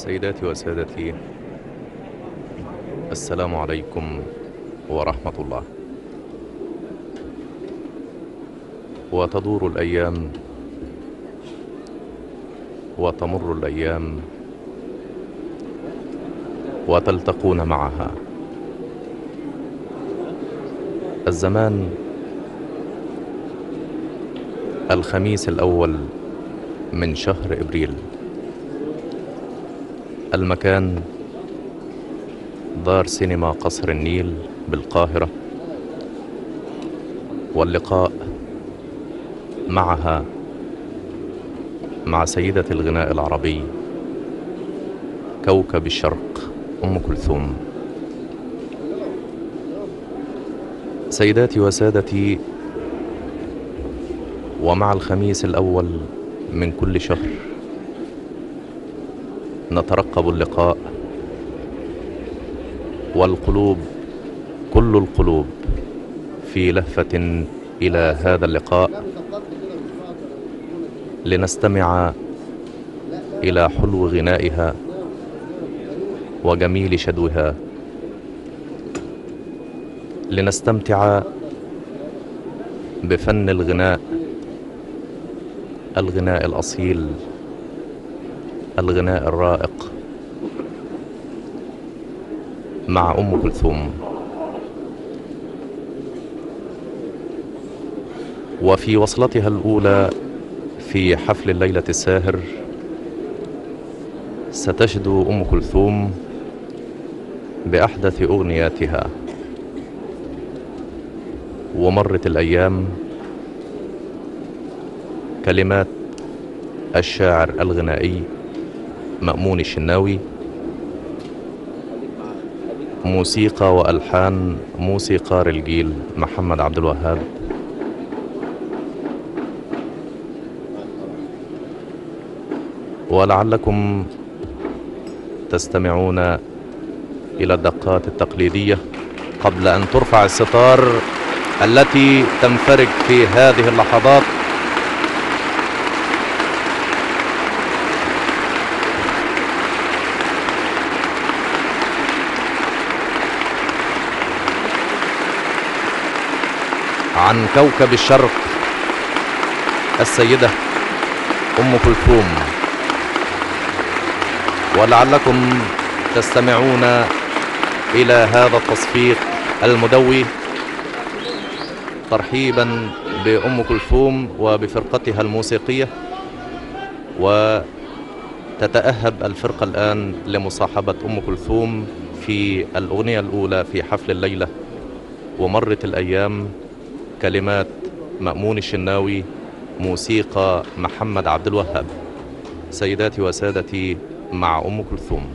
سيداتي وسادتي، السلام عليكم ورحمة الله. وتدور الأيام وتمر الأيام وتلتقون معها. الزمان الخميس الأول من شهر إبريل. المكان دار سينما قصر النيل بالقاهرة، واللقاء معها مع سيدة الغناء العربي كوكب الشرق أم كلثوم. سيداتي وسادتي، ومع الخميس الأول من كل شهر نترقب اللقاء، والقلوب كل القلوب في لهفة إلى هذا اللقاء لنستمع إلى حلو غنائها وجميل شدوها، لنستمتع بفن الغناء الأصيل، الغناء الرائق مع أم كلثوم. وفي وصلتها الأولى في حفل الليلة الساهر ستشدو أم كلثوم بأحدث أغنياتها. ومرت الأيام، كلمات الشاعر الغنائي مأمون الشناوي، موسيقى وألحان موسيقار الجيل محمد عبد الوهاب، ولعلكم تستمعون إلى الدقات التقليدية قبل أن ترفع الستار التي تنفرج في هذه اللحظات. عن كوكب الشرق السيدة أم كلثوم. ولعلكم تستمعون إلى هذا التصفيق المدوي ترحيبا بأم كلثوم وبفرقتها الموسيقية. وتتأهب الفرقة الآن لمصاحبة أم كلثوم في الأغنية الأولى في حفل الليلة. ومرت الأيام، كلمات مأمون الشناوي، موسيقى محمد عبد الوهاب. سيداتي وسادتي، مع أم كلثوم.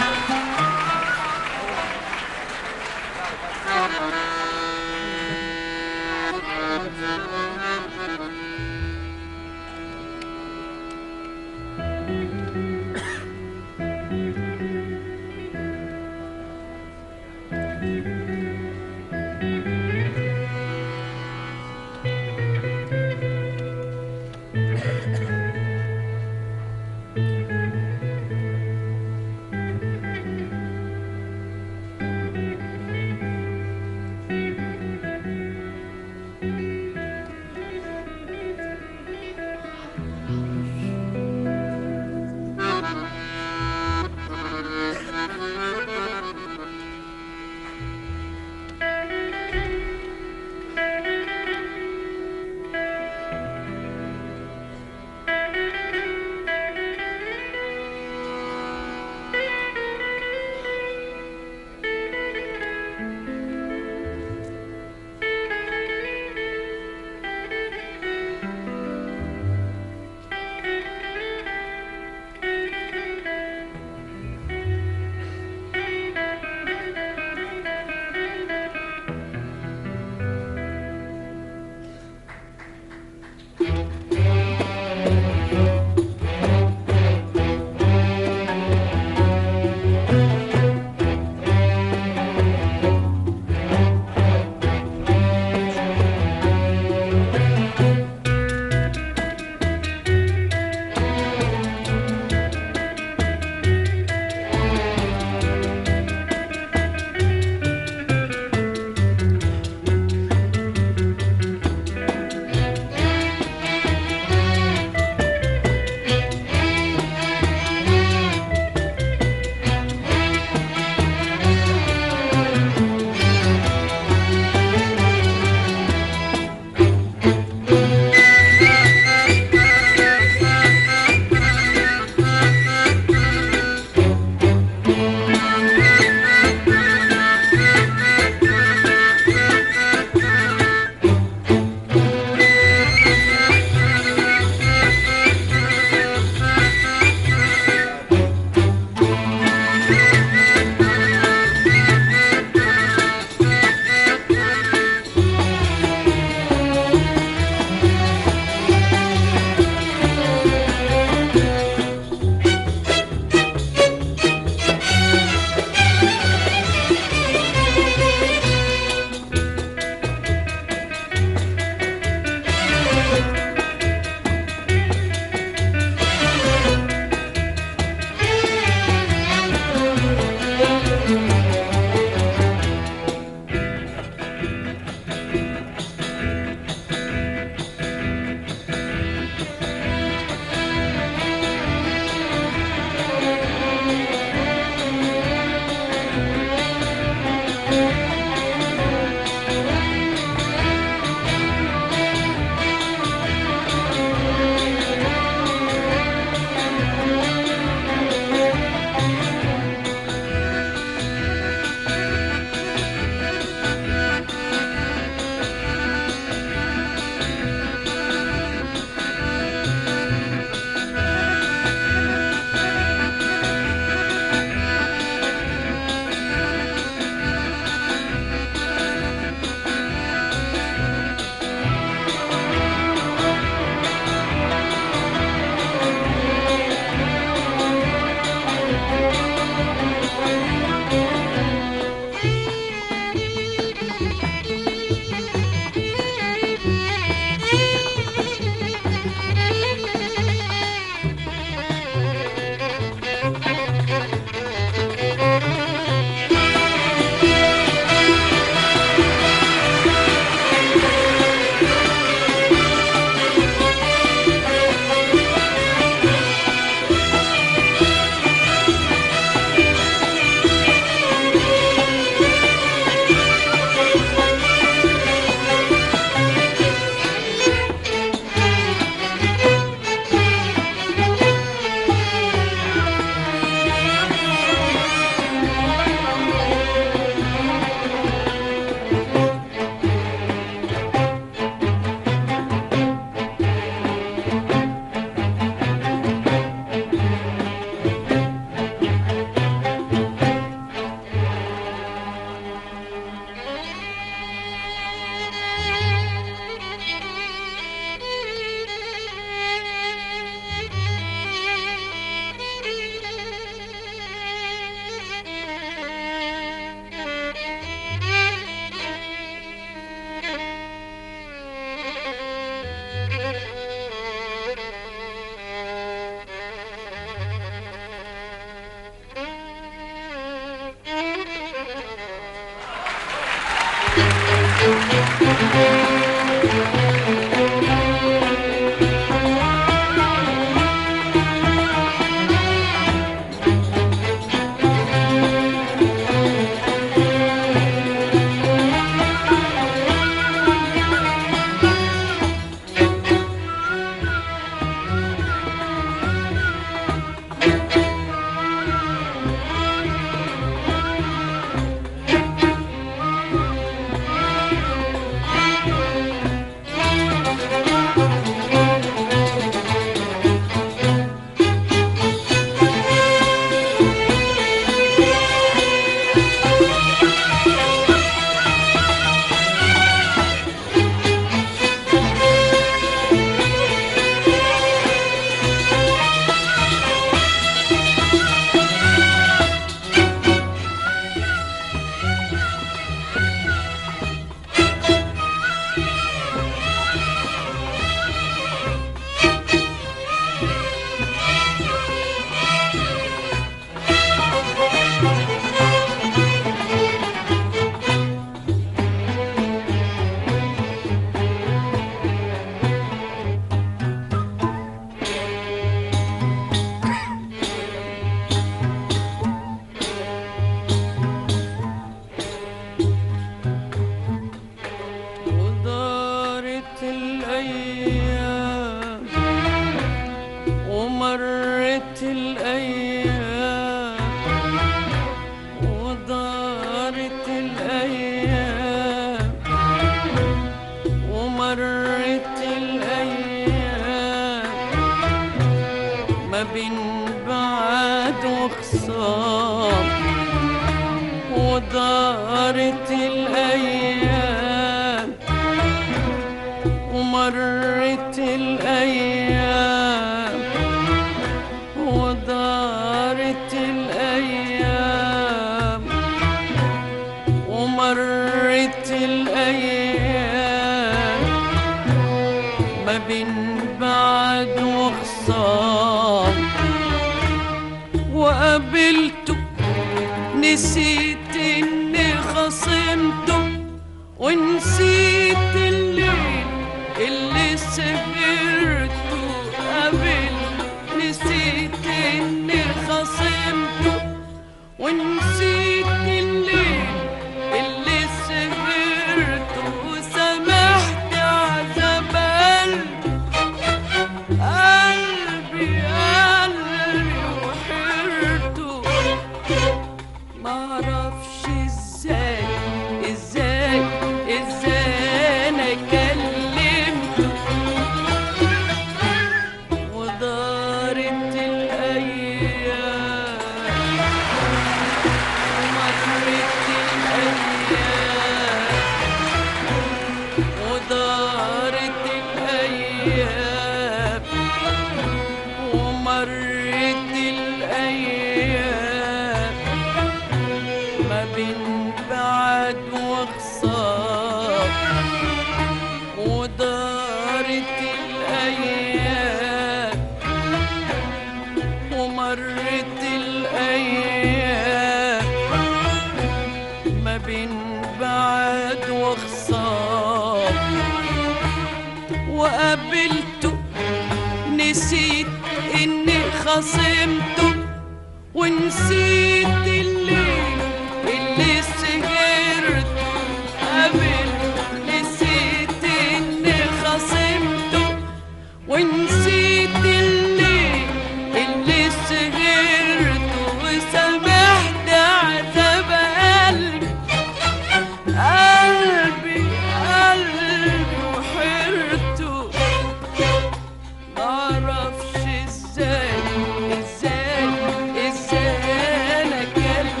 معرفش ازاي انا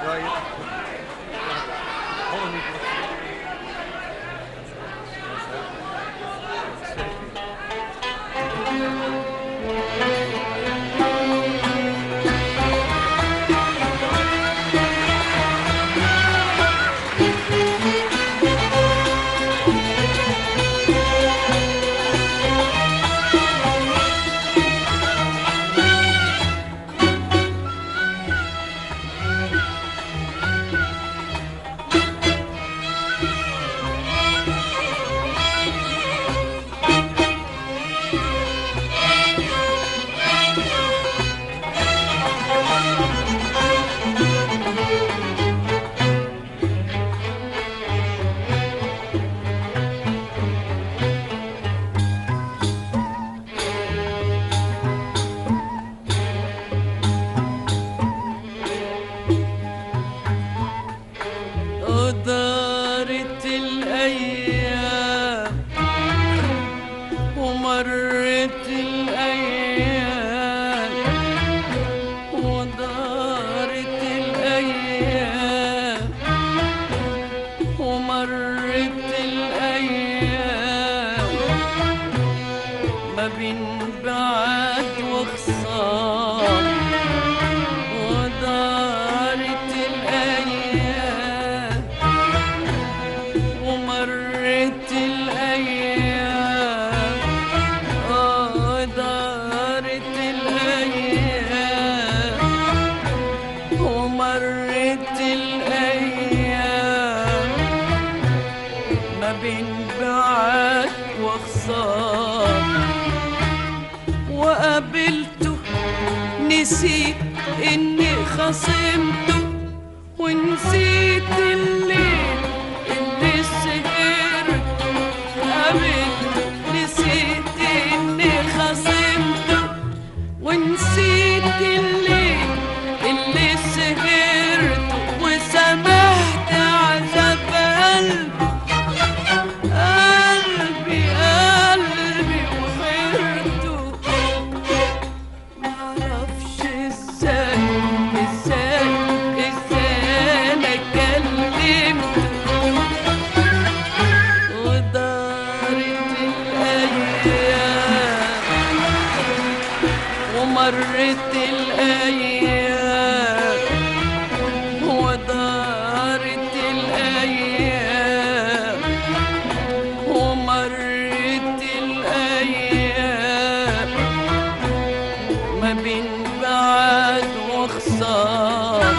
ودارت الأيام ومرت الأيام، ودارت الأيام ومرت الأيام، ما بين بعد وخصام. ودارت الأيام ومرت الأيام، دارت الأيام ومرت الأيام، ما بين بعد وخصام. وقابلته نسيت إني خصمته، ونسيت الليل اللي سهرت. قابلته نسيت إني خصمته، ونسيت الليل اللي سهرت. وسمحت عذاب قلبي قلبي وحيرته. معرفش ازاي انا كلمته. ودارت الايام ومرت الايام، ودارت الايام ومرت الايام، ما بين بعد وخصام.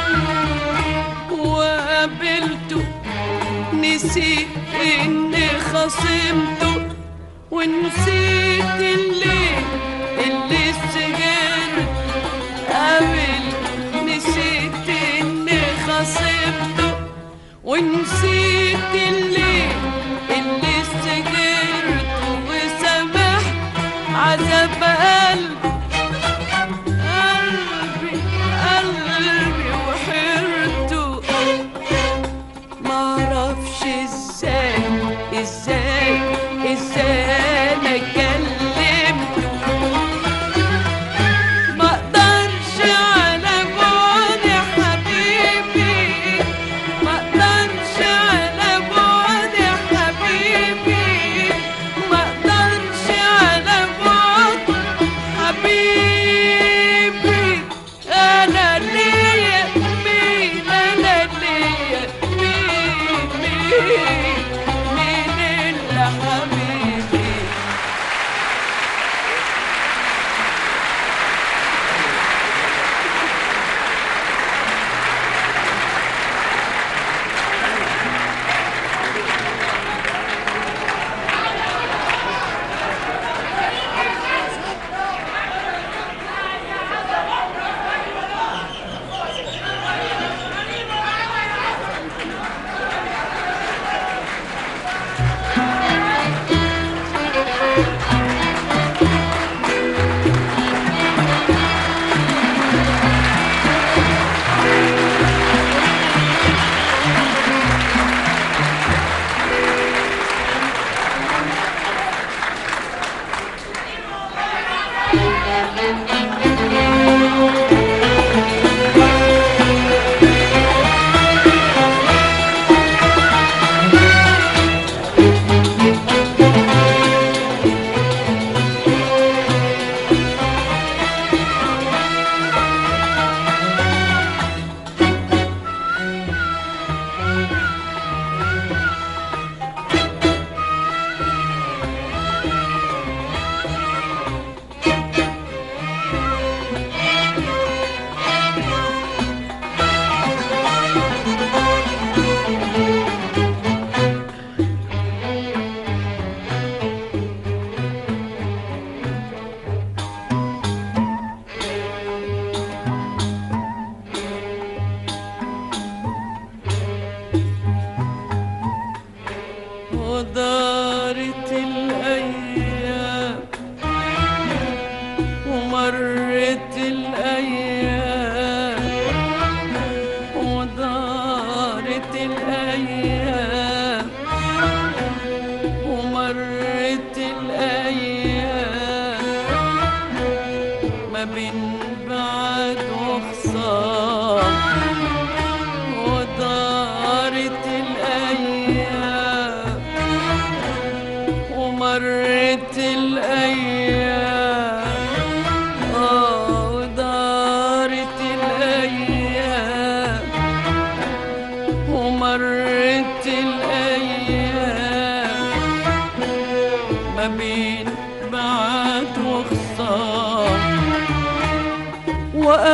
وقابلته نسيت إني خصمته، ونسيت الليل اللي سهرت. قابلته نسيت إني خصمته، ونسيت الليل اللي سهرت. وسمحت عذاب قلبي وحيرته. معرفش ازاي انا كلمته.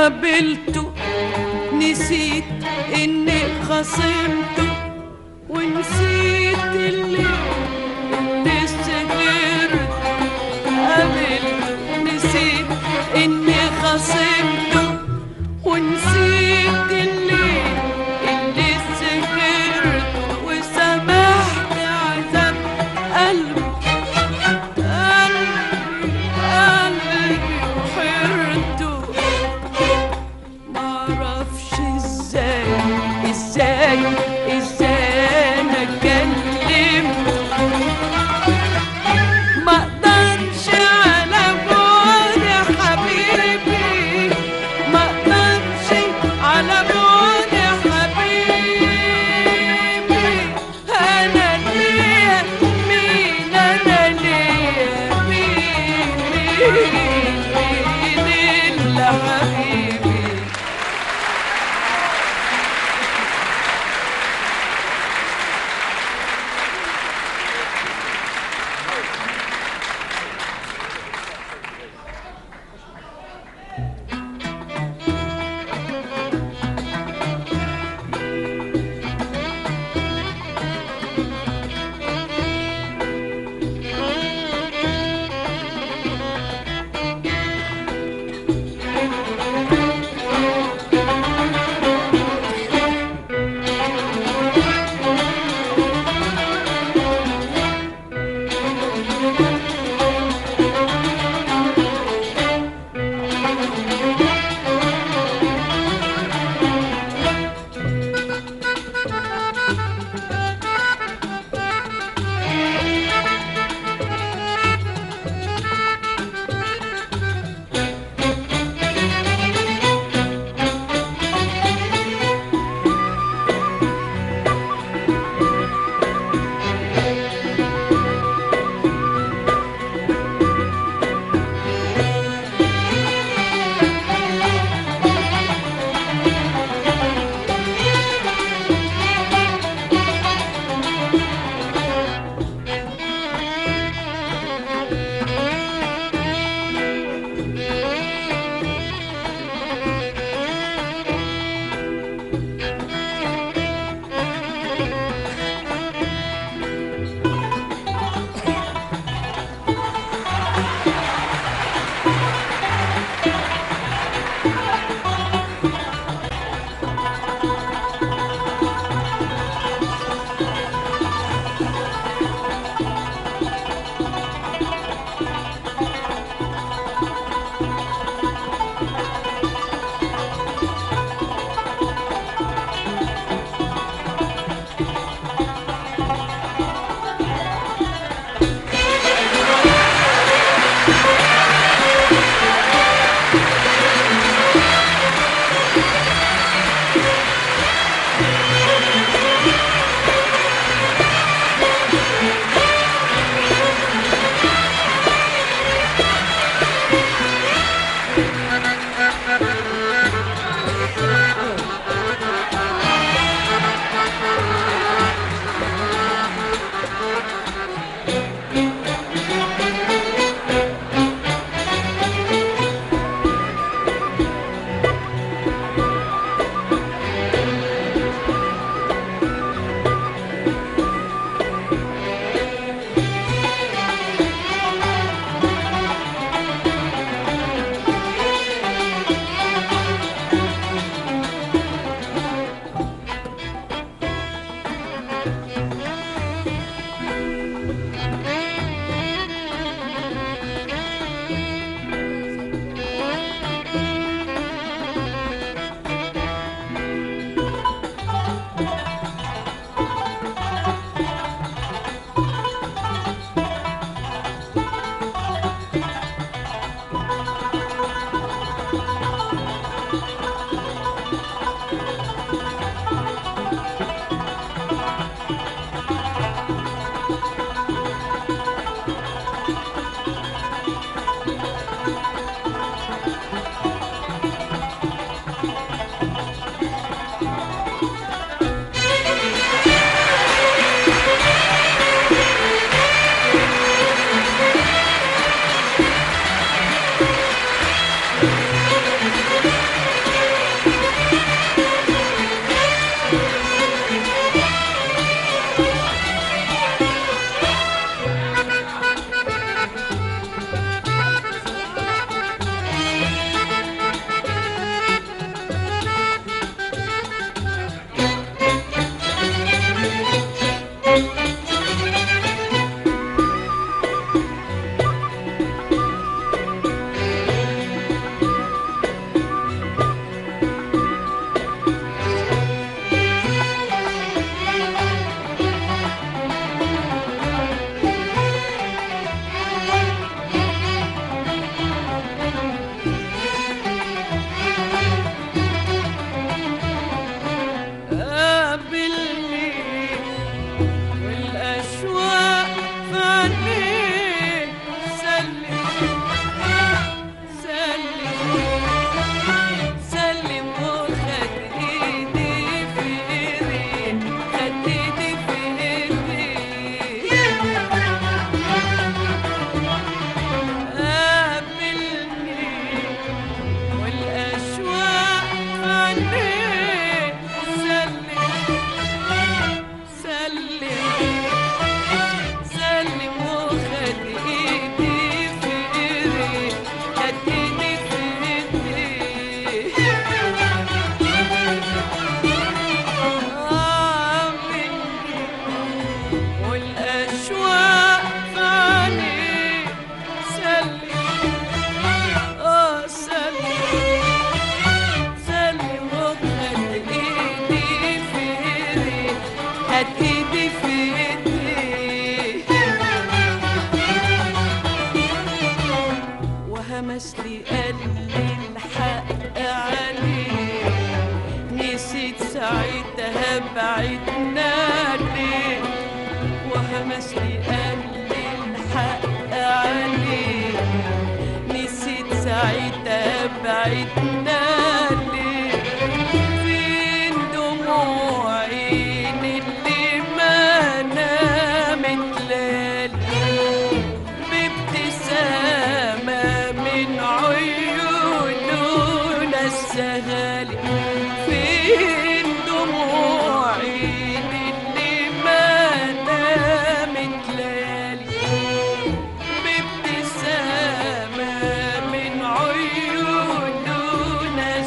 قابلته نسيت إني خصمته ونسيت اللي سهرت. قابلته نسيت إني خصمته ونسيت اللي سهرت وسمحت عذاب قلبي وحرته. معرفش ازاي انا كلمته ساعتها بعدنا ليه وهمسني قال لي الحق عليه نسيت ساعتها بعدنا ليه فين دموع عيني اللي ما نامت ليالي بابتسامة من عيوننا السهالي فين دموع عيني اللي ما نامت ليالي بابتسامة من عيوننا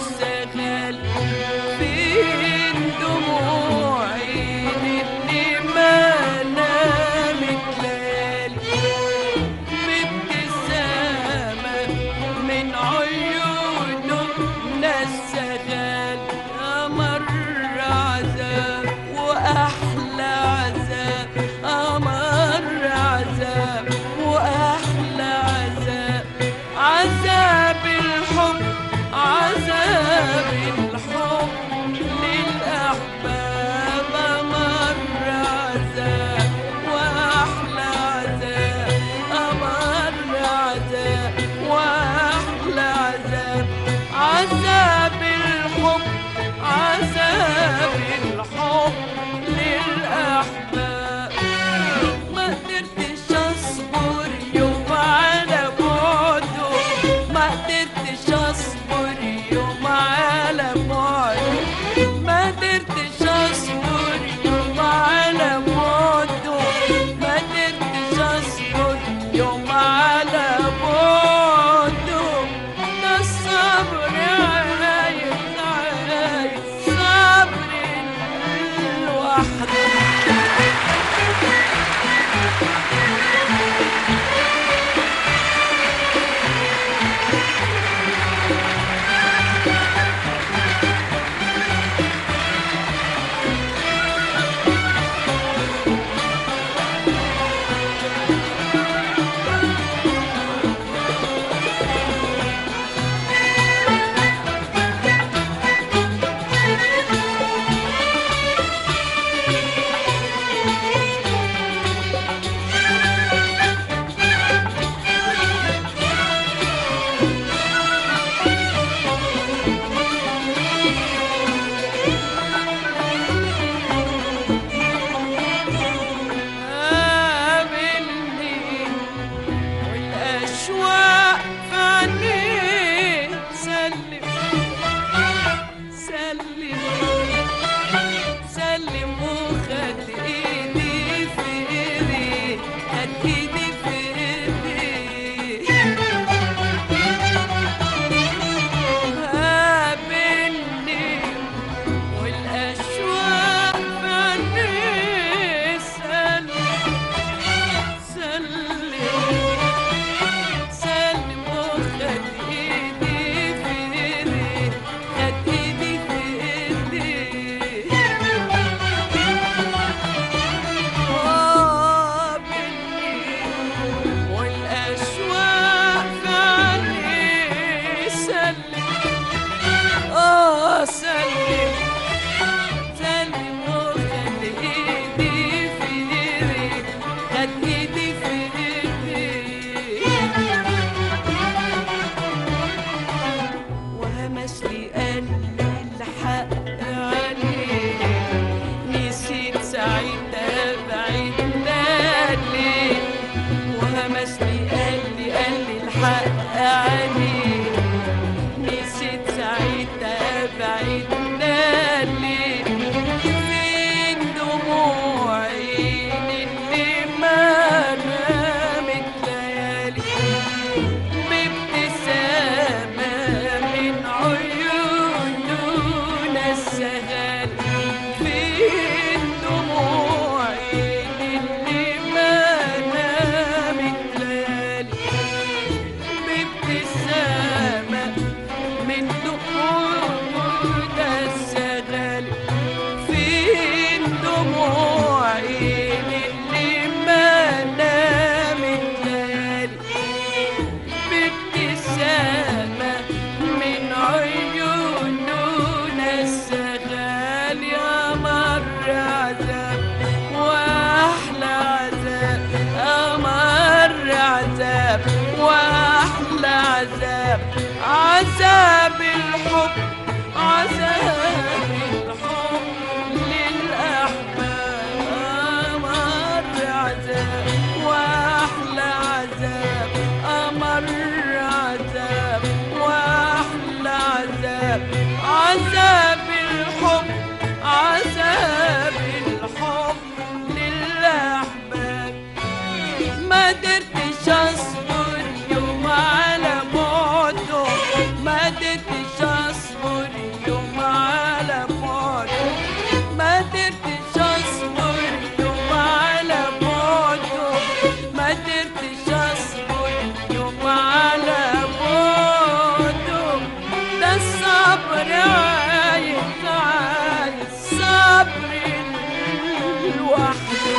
عذاب واحلى عذاب، امر عذاب واحلى عذاب، عذاب الحب، عذاب الحب للاحباب، امر عذاب واحلى عذاب، امر عذاب واحلى عذاب، عذاب الحب، عذاب الحب للاحباب. ما قدرتش اصبر يوم على موته، ما قدرتش اصبر يوم على موته، ما قدرتش اصبر يوم على موته، ما قدرتش اصبر يوم على موته. ده الصبر عايز، عايز صبر لوحده.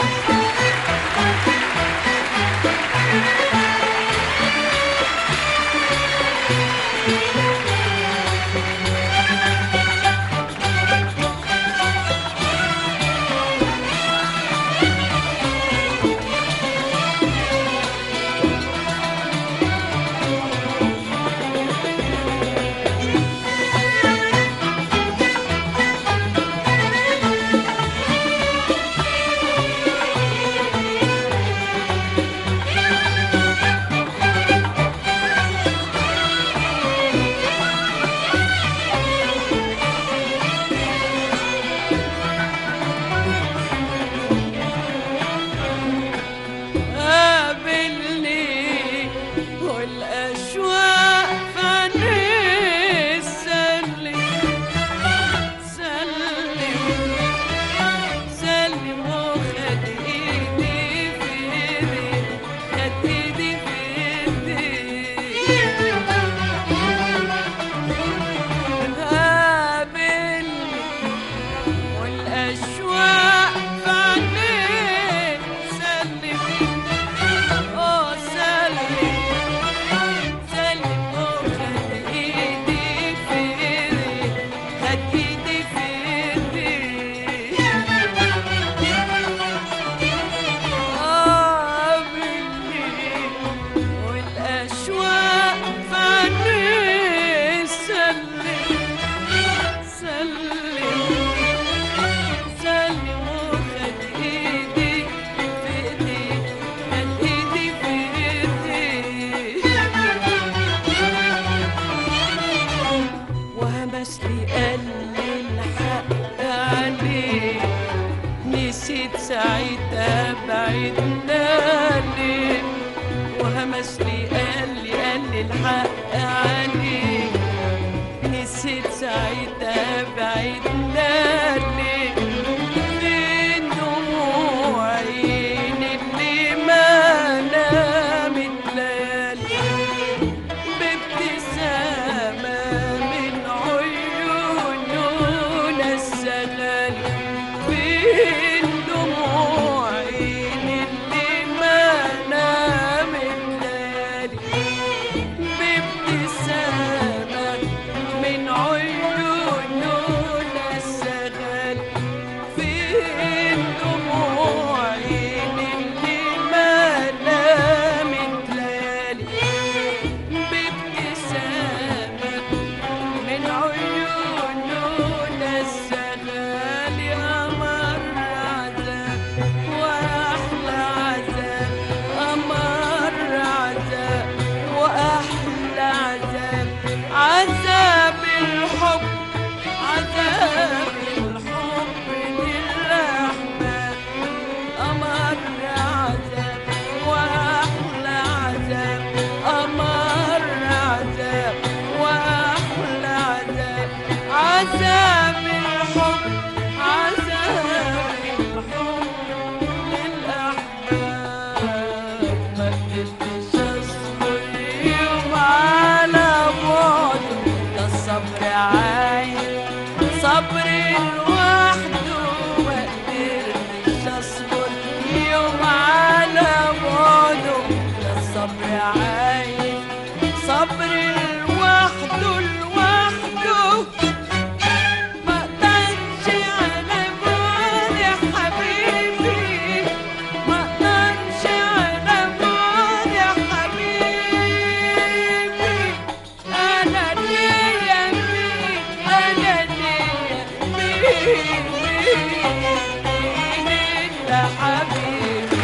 ساعتها بعدنا ليه، وهمس لي قال لي الحق عليك، نسيت ساعتها بعدنا ليه، فين دموع عيني اللي ما نامت ليالي، بابتسامة من عيوننا السغالي، فين دموع عيني اللي ما نامت ليالي، بابتسامة إلا حبيبي.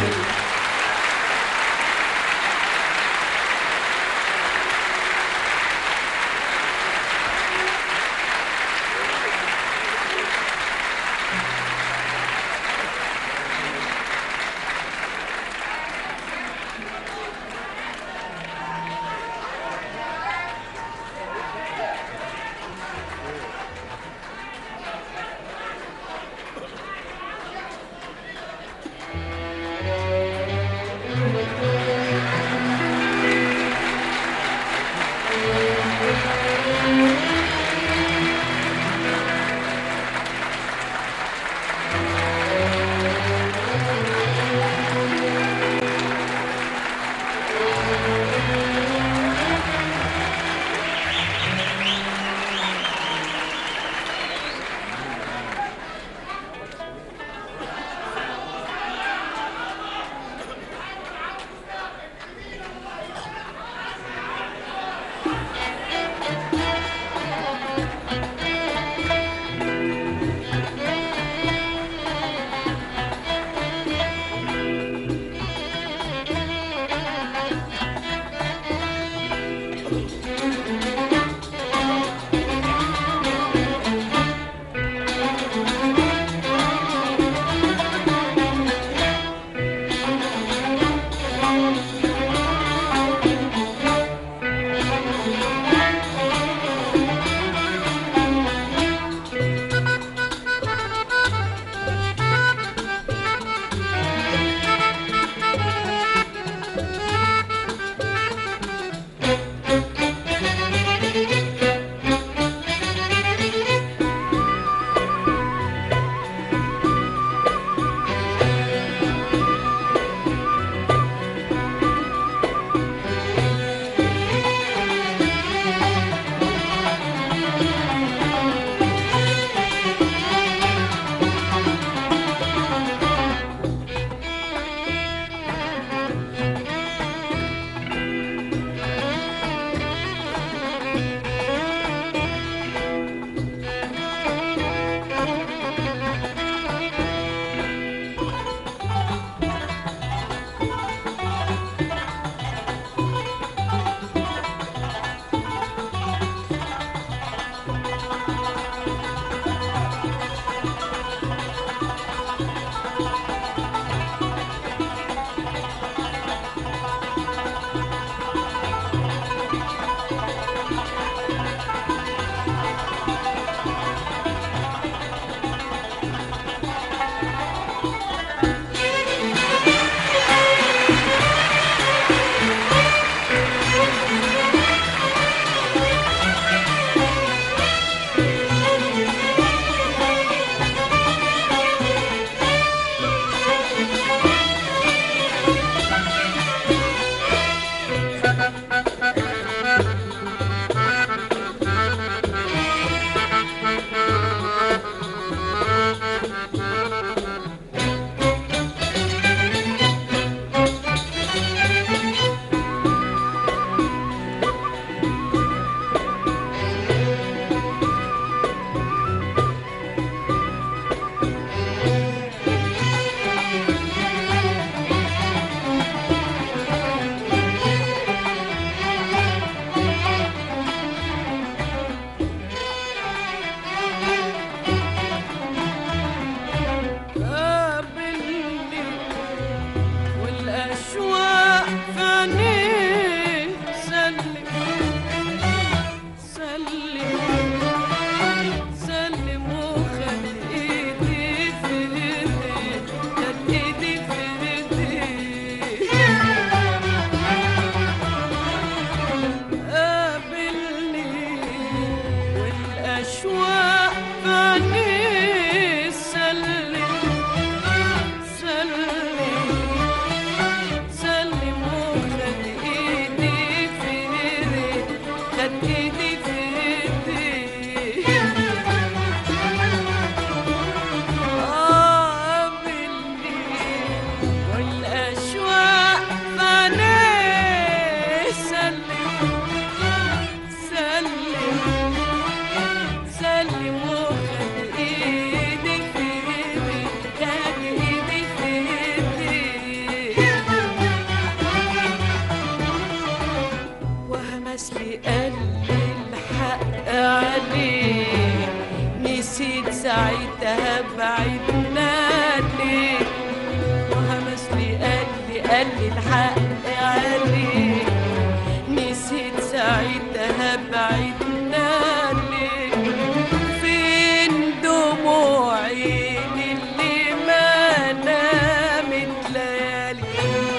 بعدنا ليه؟ وهمس لي قال لي الحق عليك، نسيت ساعتها بعدنا ليه؟ فين دموعي اللي ما نامت ليالي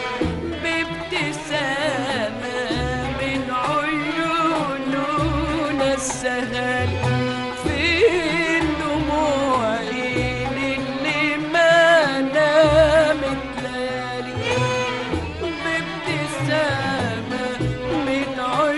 بابتسامة من عيوننا السهالي؟ فين دموعي اللي ما نامت ليالي بابتسامة من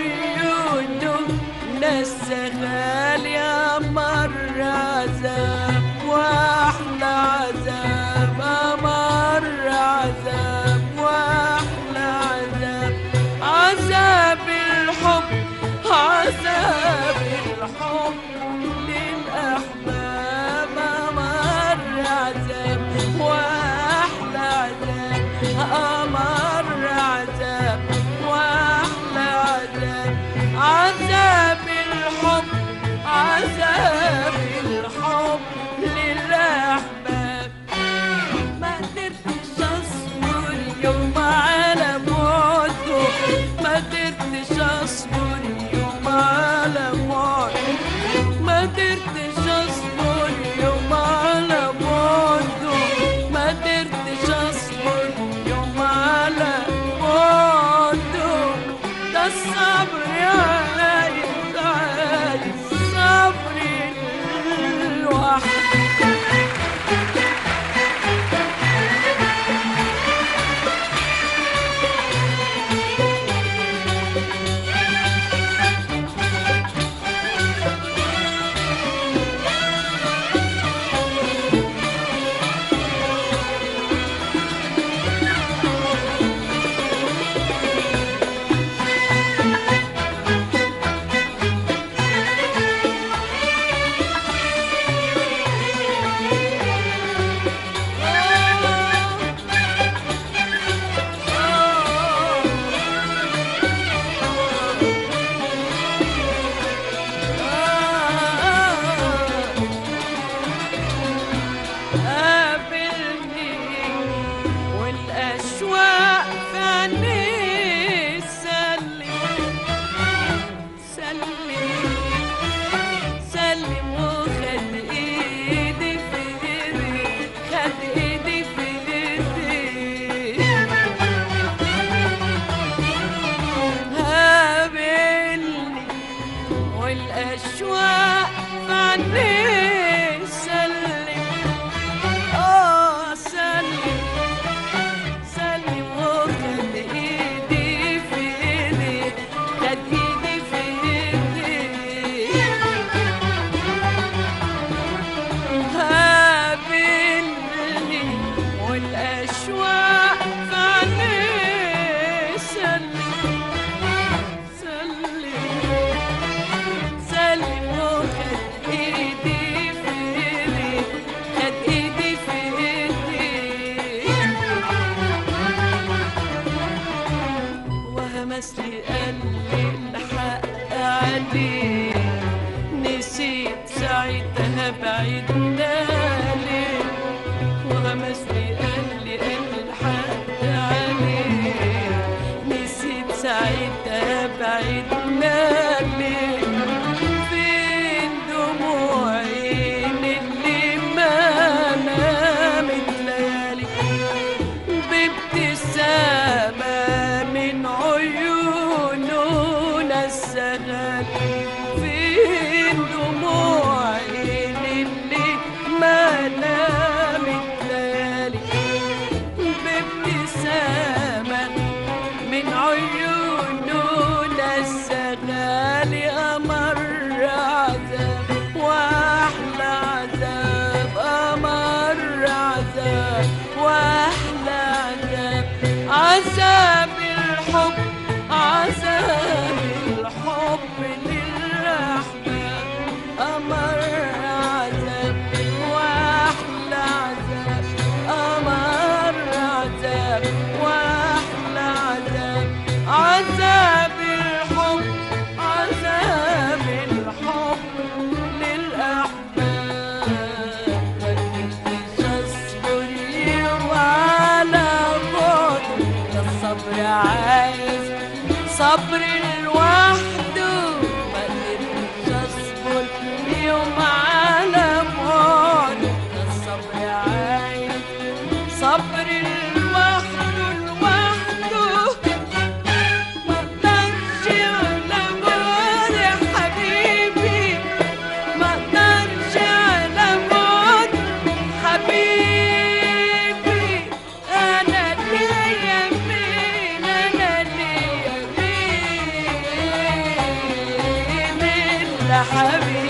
عيوننا السهالي؟ يا مر عذاب واحلى عذاب، مر عذاب واحلى عذاب، عذاب الحب، عذاب الحب للأحباب. مر عذاب واحلى عذاب، مر عذاب واحلى عذاب، عذاب الحب، عذاب الحب للأحباب. ما قدرتش أصبر يوم على موته، ما قدرتش أصبر يوم على موته، ما قدرتش أصبر يوم على موته، ما قدرتش أصبر يوم على موته. ده الصبر عايز صبر الوحيد. قابلني والأشواق في عينيه، سلم سلم وخد ايدي في ايدي، خد ايدي في ايدي. قابلني والأشواق في عينيه، سلم وخد ايدي في ايدي، خد ايدي في ايدي. قابلني والأشواق في عينيه، سلم وخد ايدي في ايدي، خد ايدي في ايدي. وهمس لي قال لي الحق عليك، نسيت ساعتها بعدنا ليه؟ وهمس لي قال لي الحق عليك، نسيت ساعتها بعدنا ليه؟ فين دموعي اللي ما نامت ليالي بابتسامة من عيوننا السهالي؟ فين دموعي اللي ما نامت ليالي بابتسامة من عيوننا السهالي؟ أمر عذاب واحلى عذاب، أمر عذاب واحلى عذاب، عذاب الحب، عذاب الحب للأحباب. أمر عذاب واحلى عذاب، أمر عذاب واحلى عذاب، عذاب الحب، عذاب الحب للأحباب. صبر لوحده ما قدرتش اصبر يوم على بعده، ده الصبر عايز صبر لوحده لوحده، ما اقدرش على بعد يا حبيبي، ما اقدرش على بعد حبيبي، انا ليا مين، انا ليا مين الا حبيبي.